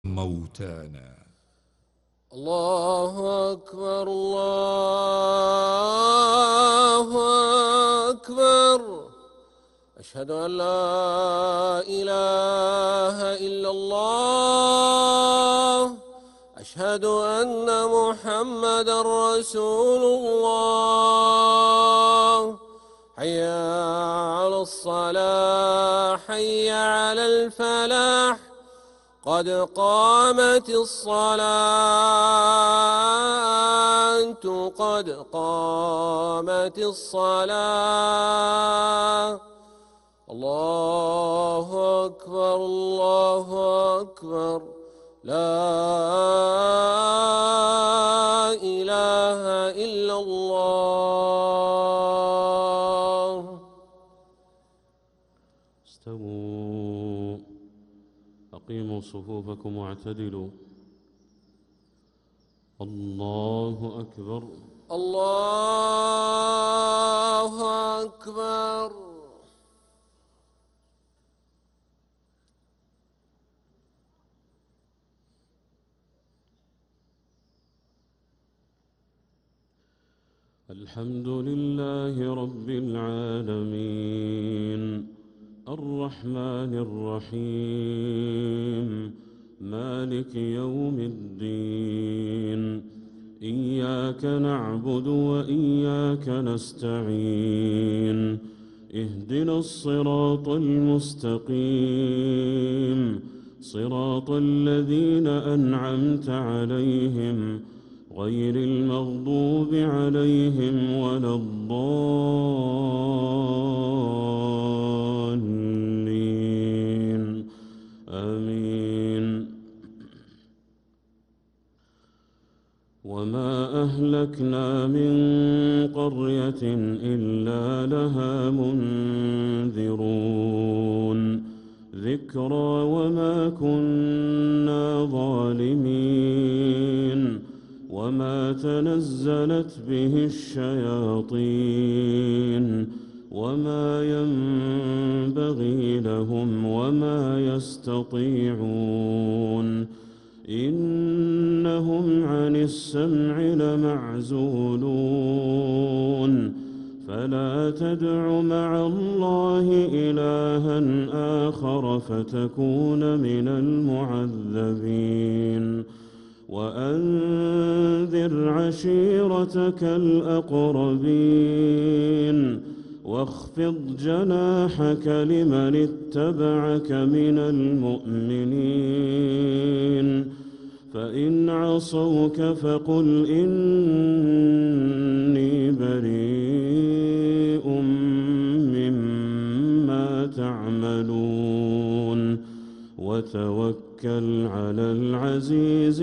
موتانا. الله أكبر الله أكبر. أشهد أن لا إله إلا الله. أشهد أن محمدا رسول الله. حي على الصلاة حي على الفلاح قد قامت الصلاة قد قامت الصلاة. الله أكبر الله أكبر. لا إله إلا الله. استووا أقيموا صفوفكم واعتدلوا. الله أكبر الله أكبر. الحمد لله رب العالمين الرحمن الرحيم مالك يوم الدين. إياك نعبد وإياك نستعين. اهدنا الصراط المستقيم صراط الذين أنعمت عليهم غير المغضوب عليهم ولا الضالين. آمين. وما أهلكنا من قرية إلا لها منذرون ذكرى وما كنا ظالمين. وما تنزلت به الشياطين وما ينبغي لهم وما يستطيعون. إنهم عن السمع لمعزولون. فلا تدع مع الله إلها آخر فتكون من المعذبين. وأنذر عشيرتك الأقربين واخفض جناحك لمن اتبعك من المؤمنين. فإن عصوك فقل إني بريء مما تعملون. وتوكل على العزيز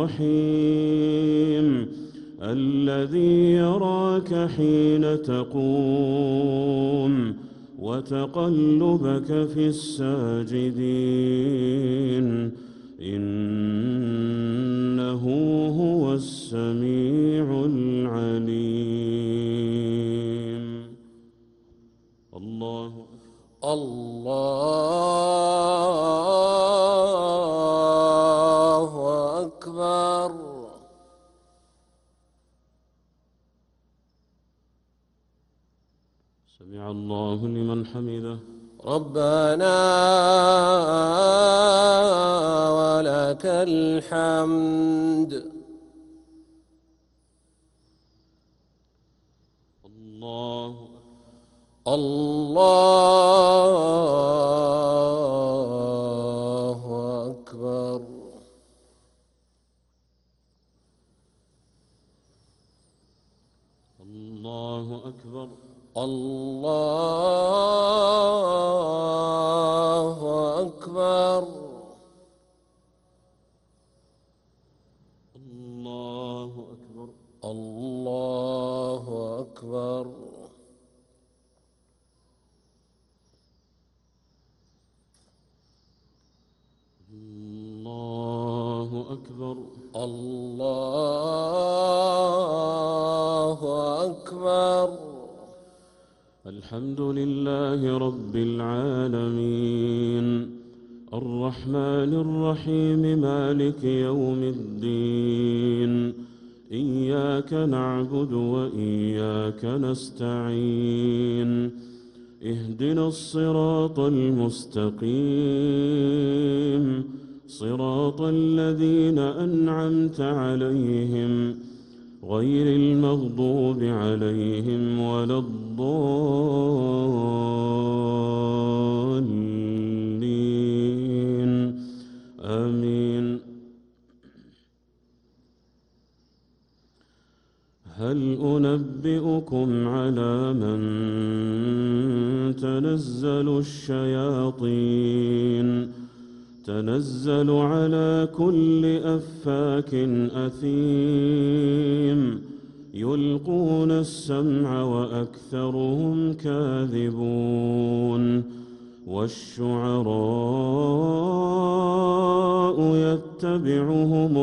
الرحيم الذي يراك حين تقوم وتقلبك في الساجدين إنه هو السميع العليم. الله أكبر. سمع الله لمن حمده. ربنا ولك الحمد. الله أكبر. الله أكبر. الله أكبر. الله أكبر. الله أكبر. الله أكبر. الله أكبر. الحمد لله رب العالمين الرحمن الرحيم مالك يوم الدين إياك نعبد وإياك نستعين اهدنا الصراط المستقيم صراط الذين أنعمت عليهم غير المغضوب عليهم ولا الضالين آمين. هل أنبئكم على من تنزل الشياطين تنزل على كل أفاك أثيم يلقون السمع وأكثرهم كاذبون والشعراء يتبعهم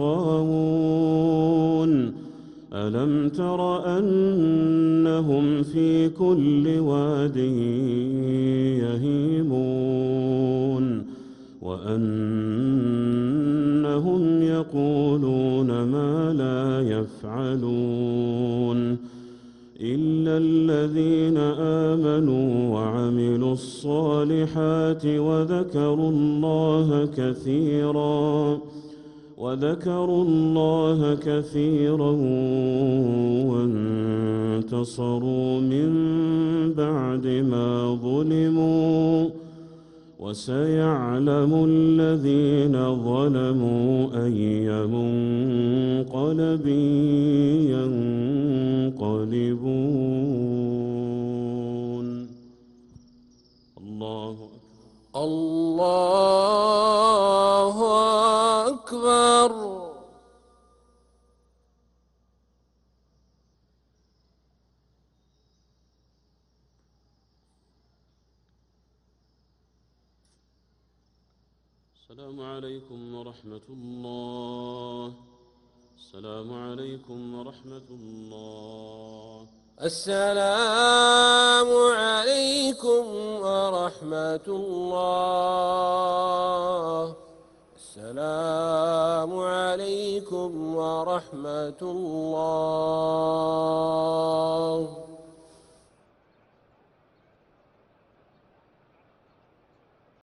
الغاوون ألم تر أنهم في كل واد يهيمون وأنهم يقولون ما لا يفعلون إلا الذين آمنوا وعملوا الصالحات وذكروا الله كثيرا وانتصروا من بعد ما ظلموا وسيعلم الذين ظلموا أي منقلب ينقلبون. الله أكبر. الله أكبر. السلام عليكم ورحمة الله. السلام عليكم ورحمة الله. السلام عليكم ورحمة الله. السلام عليكم ورحمة الله.